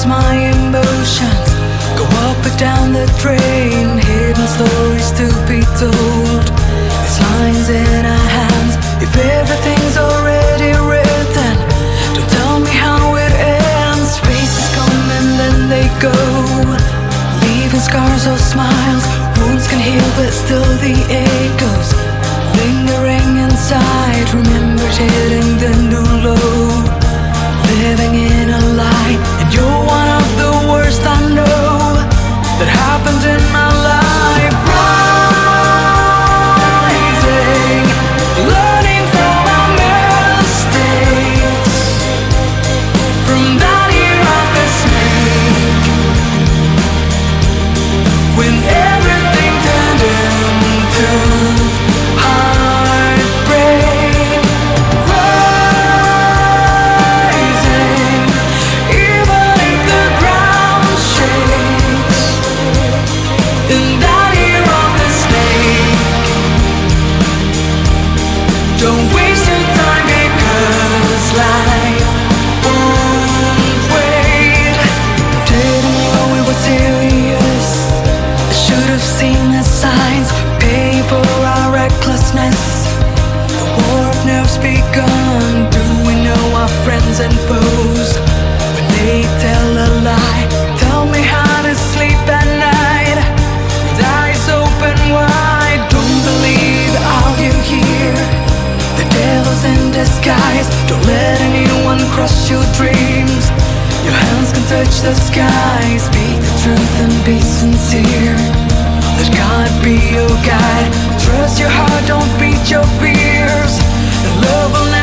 suppress my emotions, go up and down the drain. Hidden stories to be told, these lines in our hands. If everything's already written, don't tell me how it ends. Faces come and then they go, leaving scars or smiles. Wounds can heal but still the echoes lingering inside. Remembered hitting the new low, living in a lie. And you're one of the worst I know that happened in my life. Rising, learning from our mistakes, from that year of the snake, when everything turned into heartbreak. Rising, even if the ground shakes, in that year of the snake. Don't waste your time because life won't wait. Didn't know it was serious, I should have seen the signs. Pay for our recklessness, the war of nerves begun. Do we know our friends and foes when they tell a lie? Tell me how to sleep at night with eyes open wide. Don't believe all you hear, the devil's in disguise. Don't let anyone crush your dreams, your hands can touch the sky. Speak the truth and be sincere, let God be your guide. Trust your heart, don't beat your fears, and love will never